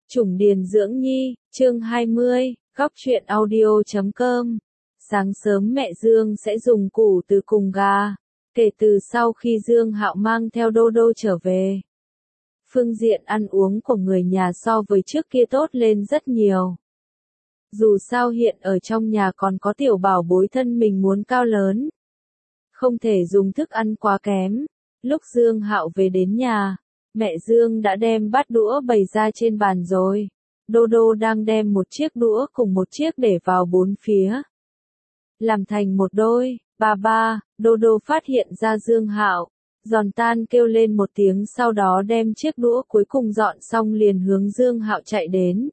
Chủng Điền Dưỡng Nhi, chương 20, góc truyện audio.com. Sáng sớm mẹ Dương sẽ dùng củ từ cùng gà. Kể từ sau khi Dương Hạo mang theo Đô Đô trở về, phương diện ăn uống của người nhà so với trước kia tốt lên rất nhiều. Dù sao hiện ở trong nhà còn có tiểu bảo bối thân mình muốn cao lớn, không thể dùng thức ăn quá kém. Lúc Dương Hạo về đến nhà, mẹ Dương đã đem bát đũa bày ra trên bàn rồi. Đô Đô đang đem một chiếc đũa cùng một chiếc để vào bốn phía, làm thành một đôi. Ba, Đô Đô phát hiện ra Dương Hạo, giòn tan kêu lên một tiếng, sau đó đem chiếc đũa cuối cùng dọn xong liền hướng Dương Hạo chạy đến.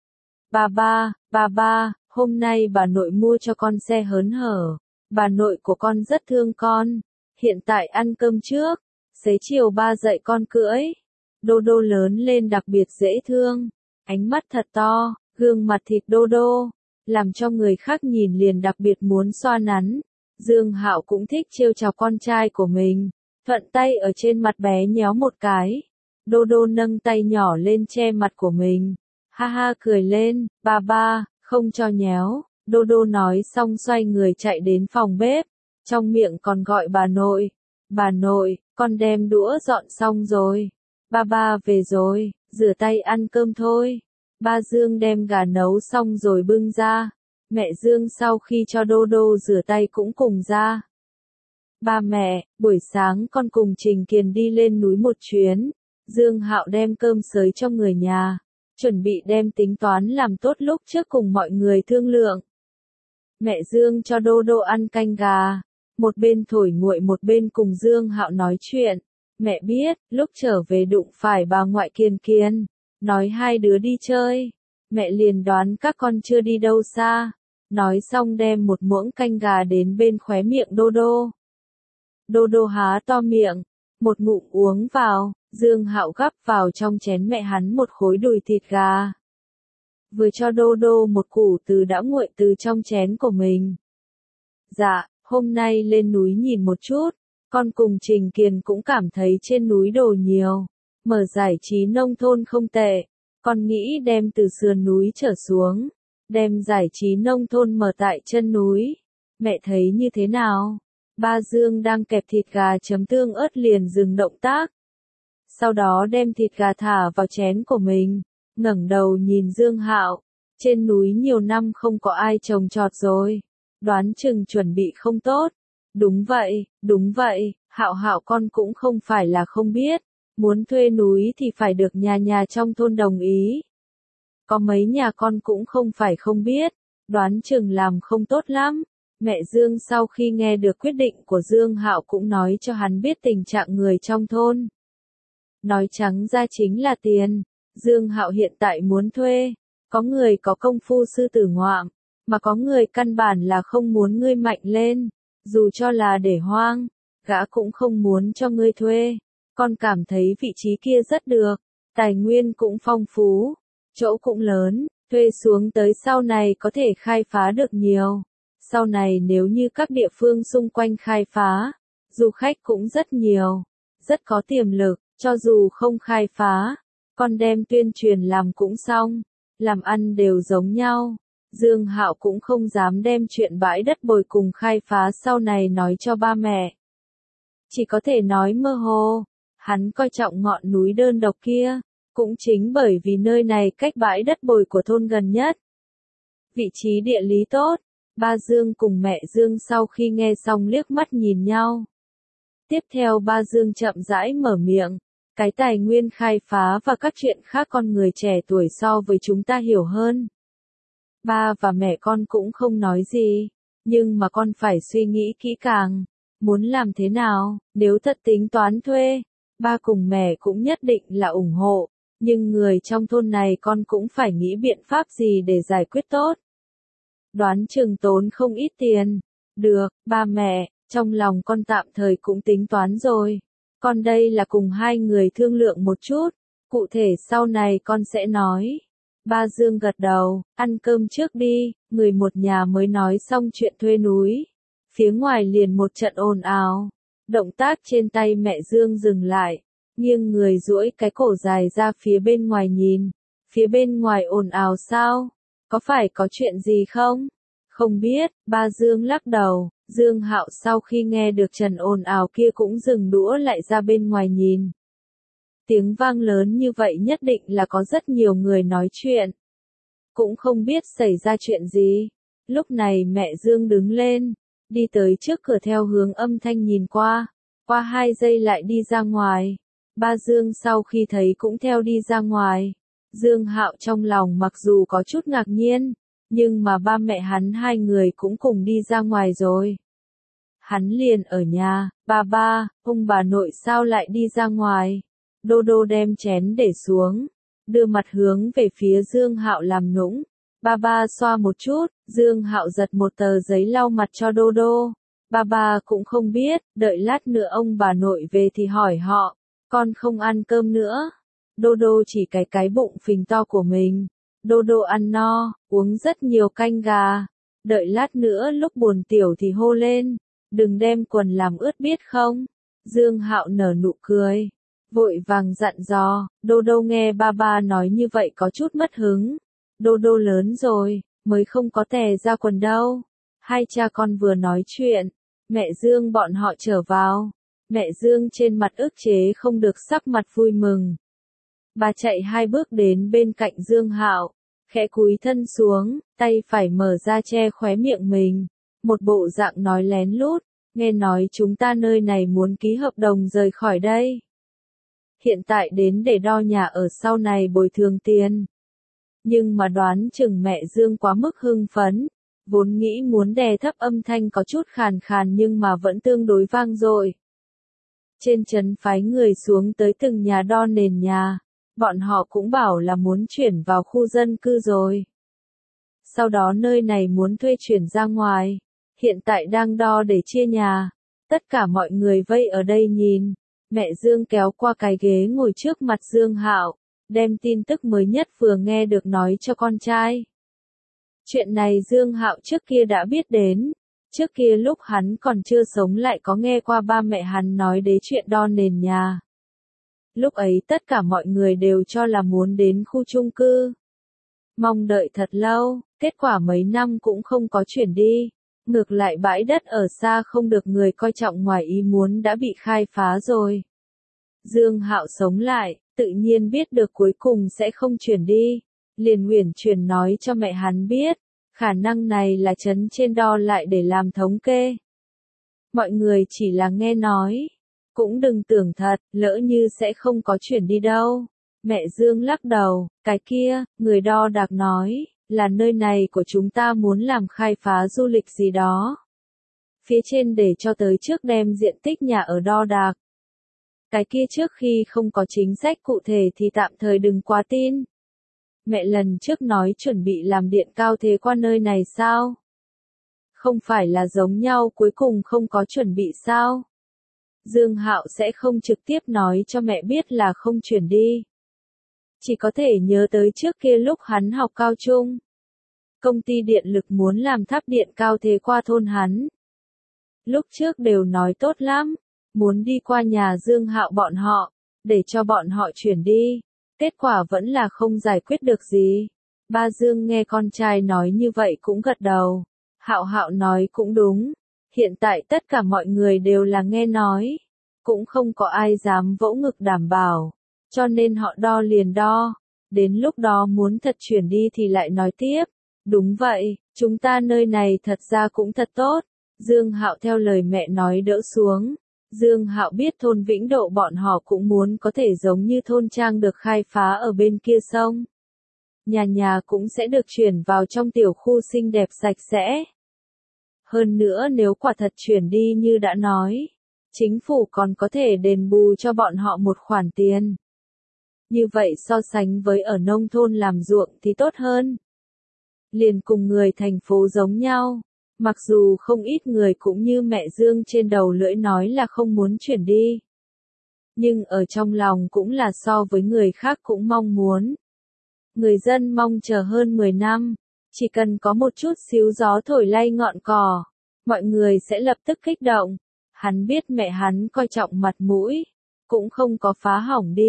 Ba, hôm nay bà nội mua cho con xe hớn hở. Bà nội của con rất thương con. Hiện tại ăn cơm trước, xế chiều ba dạy con cưỡi. Đô Đô lớn lên đặc biệt dễ thương, ánh mắt thật to, gương mặt thịt Đô Đô, làm cho người khác nhìn liền đặc biệt muốn xoa nắn. Dương Hạo cũng thích trêu chọc con trai của mình, thuận tay ở trên mặt bé nhéo một cái. Đô Đô nâng tay nhỏ lên che mặt của mình, ha ha cười lên. Ba, không cho nhéo. Đô Đô nói xong xoay người chạy đến phòng bếp, trong miệng còn gọi bà nội. Bà nội, con đem đũa dọn xong rồi. Ba về rồi, rửa tay ăn cơm thôi. Ba Dương đem gà nấu xong rồi bưng ra. Mẹ Dương sau khi cho Đô Đô rửa tay cũng cùng ra. Ba mẹ, buổi sáng con cùng Trình Kiền đi lên núi một chuyến. Dương Hạo đem cơm xới cho người nhà, chuẩn bị đem tính toán làm tốt lúc trước cùng mọi người thương lượng. Mẹ Dương cho Đô Đô ăn canh gà, một bên thổi nguội một bên cùng Dương Hạo nói chuyện. Mẹ biết, lúc trở về đụng phải bà ngoại Kiền, nói hai đứa đi chơi. Mẹ liền đoán các con chưa đi đâu xa. Nói xong đem một muỗng canh gà đến bên khóe miệng Đô Đô. Đô Đô há to miệng, một ngụm uống vào. Dương Hạo gắp vào trong chén mẹ hắn một khối đùi thịt gà, vừa cho Đô Đô một củ từ đã nguội từ trong chén của mình. Dạ, hôm nay lên núi nhìn một chút, con cùng Trình Kiền cũng cảm thấy trên núi đồ nhiều, mở giải trí nông thôn không tệ, con nghĩ đem từ sườn núi trở xuống, đem giải trí nông thôn mở tại chân núi. Mẹ thấy như thế nào? Ba Dương đang kẹp thịt gà chấm tương ớt liền dừng động tác, sau đó đem thịt gà thả vào chén của mình, ngẩng đầu nhìn Dương Hạo. Trên núi nhiều năm không có ai trồng trọt rồi, đoán chừng chuẩn bị không tốt. Đúng vậy, Hạo con cũng không phải là không biết, muốn thuê núi thì phải được nhà nhà trong thôn đồng ý. Có mấy nhà con cũng không phải không biết, đoán chừng làm không tốt lắm. Mẹ Dương sau khi nghe được quyết định của Dương Hạo cũng nói cho hắn biết tình trạng người trong thôn. Nói trắng ra chính là tiền. Dương Hạo hiện tại muốn thuê, có người có công phu sư tử ngoạm, mà có người căn bản là không muốn ngươi mạnh lên, dù cho là để hoang, gã cũng không muốn cho ngươi thuê. Con cảm thấy vị trí kia rất được, tài nguyên cũng phong phú, chỗ cũng lớn, thuê xuống tới sau này có thể khai phá được nhiều. Sau này nếu như các địa phương xung quanh khai phá, du khách cũng rất nhiều, rất có tiềm lực. Cho dù không khai phá, con đem tuyên truyền làm cũng xong, làm ăn đều giống nhau. Dương Hạo cũng không dám đem chuyện bãi đất bồi cùng khai phá sau này nói cho ba mẹ. Chỉ có thể nói mơ hồ, hắn coi trọng ngọn núi đơn độc kia, cũng chính bởi vì nơi này cách bãi đất bồi của thôn gần nhất. Vị trí địa lý tốt, ba Dương cùng mẹ Dương sau khi nghe xong liếc mắt nhìn nhau. Tiếp theo ba Dương chậm rãi mở miệng. Cái tài nguyên khai phá và các chuyện khác con người trẻ tuổi so với chúng ta hiểu hơn. Ba và mẹ con cũng không nói gì, nhưng mà con phải suy nghĩ kỹ càng, muốn làm thế nào. Nếu thật tính toán thuê, ba cùng mẹ cũng nhất định là ủng hộ, nhưng người trong thôn này con cũng phải nghĩ biện pháp gì để giải quyết tốt. Đoán chừng tốn không ít tiền. Được, ba mẹ, trong lòng con tạm thời cũng tính toán rồi. Con đây là cùng hai người thương lượng một chút, cụ thể sau này con sẽ nói. Ba Dương gật đầu, ăn cơm trước đi. Người một nhà mới nói xong chuyện thuê núi, phía ngoài liền một trận ồn ào. Động tác trên tay mẹ Dương dừng lại, nghiêng người duỗi cái cổ dài ra phía bên ngoài nhìn. Phía bên ngoài ồn ào sao? Có phải có chuyện gì không? Không biết, ba Dương lắc đầu. Dương Hạo sau khi nghe được Trần ồn ào kia cũng dừng đũa lại ra bên ngoài nhìn. Tiếng vang lớn như vậy nhất định là có rất nhiều người nói chuyện. Cũng không biết xảy ra chuyện gì. Lúc này mẹ Dương đứng lên, đi tới trước cửa theo hướng âm thanh nhìn qua. Qua 2 giây lại đi ra ngoài. Ba Dương sau khi thấy cũng theo đi ra ngoài. Dương Hạo trong lòng mặc dù có chút ngạc nhiên, nhưng mà ba mẹ hắn hai người cũng cùng đi ra ngoài rồi. Hắn liền ở nhà, ba, ông bà nội sao lại đi ra ngoài? Đô đô đem chén để xuống, đưa mặt hướng về phía Dương Hạo làm nũng. Ba xoa một chút, Dương Hạo giật một tờ giấy lau mặt cho đô đô. Ba cũng không biết, đợi lát nữa ông bà nội về thì hỏi họ, con không ăn cơm nữa. Đô đô chỉ cái bụng phình to của mình. Đô đô ăn no, uống rất nhiều canh gà. Đợi lát nữa lúc buồn tiểu thì hô lên, đừng đem quần làm ướt biết không? Dương Hạo nở nụ cười, vội vàng dặn dò. Đô đô nghe ba nói như vậy có chút mất hứng. Đô đô lớn rồi, mới không có tè ra quần đâu. Hai cha con vừa nói chuyện, mẹ Dương bọn họ trở vào. Mẹ Dương trên mặt ức chế không được sắc mặt vui mừng. Bà chạy 2 bước đến bên cạnh Dương Hạo, khẽ cúi thân xuống, tay phải mở ra che khóe miệng mình. Một bộ dạng nói lén lút, nghe nói chúng ta nơi này muốn ký hợp đồng rời khỏi đây. Hiện tại đến để đo nhà ở sau này bồi thường tiền. Nhưng mà đoán chừng mẹ Dương quá mức hưng phấn, vốn nghĩ muốn đè thấp âm thanh có chút khàn khàn nhưng mà vẫn tương đối vang dội. Trên trấn phái người xuống tới từng nhà đo nền nhà, bọn họ cũng bảo là muốn chuyển vào khu dân cư rồi. Sau đó nơi này muốn thuê chuyển ra ngoài, hiện tại đang đo để chia nhà. Tất cả mọi người vây ở đây nhìn, mẹ Dương kéo qua cái ghế ngồi trước mặt Dương Hạo, đem tin tức mới nhất vừa nghe được nói cho con trai. Chuyện này Dương Hạo trước kia đã biết đến, trước kia lúc hắn còn chưa sống lại có nghe qua ba mẹ hắn nói đến chuyện đo nền nhà. Lúc ấy tất cả mọi người đều cho là muốn đến khu chung cư. Mong đợi thật lâu, kết quả mấy năm cũng không có chuyển đi. Ngược lại bãi đất ở xa không được người coi trọng ngoài ý muốn đã bị khai phá rồi. Dương Hạo sống lại, tự nhiên biết được cuối cùng sẽ không chuyển đi. Liền uyển chuyển nói cho mẹ hắn biết, khả năng này là trấn trên đo lại để làm thống kê. Mọi người chỉ là nghe nói. Cũng đừng tưởng thật, lỡ như sẽ không có chuyển đi đâu. Mẹ Dương lắc đầu, cái kia, người đo đạc nói, là nơi này của chúng ta muốn làm khai phá du lịch gì đó. Phía trên để cho tới trước đem diện tích nhà ở đo đạc. Cái kia trước khi không có chính sách cụ thể thì tạm thời đừng quá tin. Mẹ lần trước nói chuẩn bị làm điện cao thế qua nơi này sao? Không phải là giống nhau cuối cùng không có chuẩn bị sao? Dương Hạo sẽ không trực tiếp nói cho mẹ biết là không chuyển đi. Chỉ có thể nhớ tới trước kia lúc hắn học cao trung. Công ty điện lực muốn làm tháp điện cao thế qua thôn hắn. Lúc trước đều nói tốt lắm, muốn đi qua nhà Dương Hạo bọn họ, để cho bọn họ chuyển đi. Kết quả vẫn là không giải quyết được gì. Ba Dương nghe con trai nói như vậy cũng gật đầu. Hạo nói cũng đúng. Hiện tại tất cả mọi người đều là nghe nói. Cũng không có ai dám vỗ ngực đảm bảo. Cho nên họ đo liền đo. Đến lúc đó muốn thật chuyển đi thì lại nói tiếp. Đúng vậy, chúng ta nơi này thật ra cũng thật tốt. Dương Hạo theo lời mẹ nói đỡ xuống. Dương Hạo biết thôn Vĩnh Độ bọn họ cũng muốn có thể giống như thôn Trang được khai phá ở bên kia sông. Nhà cũng sẽ được chuyển vào trong tiểu khu xinh đẹp sạch sẽ. Hơn nữa nếu quả thật chuyển đi như đã nói, chính phủ còn có thể đền bù cho bọn họ một khoản tiền. Như vậy so sánh với ở nông thôn làm ruộng thì tốt hơn. Liền cùng người thành phố giống nhau. Mặc dù không ít người cũng như mẹ Dương trên đầu lưỡi nói là không muốn chuyển đi. Nhưng ở trong lòng cũng là so với người khác cũng mong muốn. Người dân mong chờ hơn 10 năm, chỉ cần có một chút xíu gió thổi lay ngọn cỏ, mọi người sẽ lập tức kích động. Hắn biết mẹ hắn coi trọng mặt mũi, cũng không có phá hỏng đi.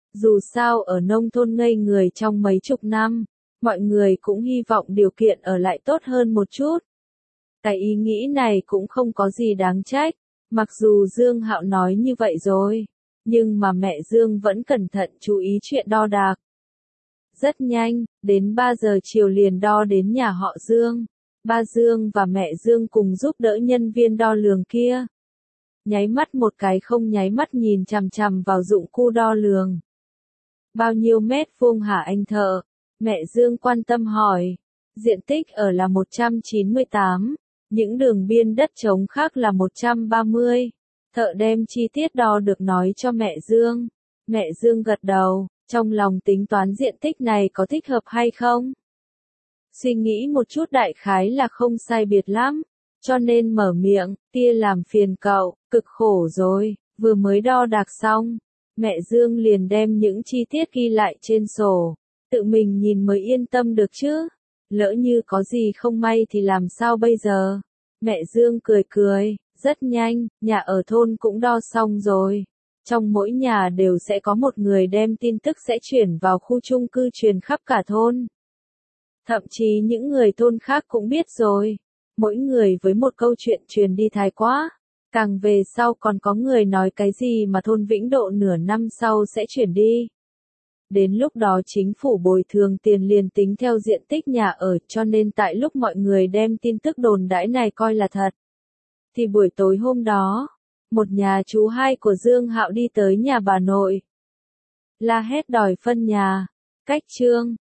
Dù sao ở nông thôn ngây người trong mấy chục năm, mọi người cũng hy vọng điều kiện ở lại tốt hơn một chút. Cái ý nghĩ này cũng không có gì đáng trách, mặc dù Dương Hạo nói như vậy rồi, nhưng mà mẹ Dương vẫn cẩn thận chú ý chuyện đo đạc. Rất nhanh, đến 3 giờ chiều liền đo đến nhà họ Dương. Ba Dương và mẹ Dương cùng giúp đỡ nhân viên đo lường kia. Nháy mắt một cái không nháy mắt nhìn chằm chằm vào dụng cụ đo lường. Bao nhiêu mét vuông hả anh thợ? Mẹ Dương quan tâm hỏi. Diện tích ở là 198, những đường biên đất trống khác là 130. Thợ đem chi tiết đo được nói cho mẹ Dương. Mẹ Dương gật đầu, trong lòng tính toán diện tích này có thích hợp hay không. Suy nghĩ một chút đại khái là không sai biệt lắm, cho nên mở miệng, tia làm phiền cậu, cực khổ rồi, vừa mới đo đạc xong. Mẹ Dương liền đem những chi tiết ghi lại trên sổ, tự mình nhìn mới yên tâm được chứ. Lỡ như có gì không may thì làm sao bây giờ? Mẹ Dương cười cười, rất nhanh, nhà ở thôn cũng đo xong rồi. Trong mỗi nhà đều sẽ có một người đem tin tức sẽ chuyển vào khu chung cư truyền khắp cả thôn. Thậm chí những người thôn khác cũng biết rồi. Mỗi người với một câu chuyện truyền đi thái quá. Càng về sau còn có người nói cái gì mà thôn Vĩnh Độ nửa năm sau sẽ chuyển đi. Đến lúc đó chính phủ bồi thường tiền liền tính theo diện tích nhà ở, cho nên tại lúc mọi người đem tin tức đồn đãi này coi là thật. Thì buổi tối hôm đó, một nhà chú hai của Dương Hạo đi tới nhà bà nội. La hét đòi phân nhà. Cách Trương,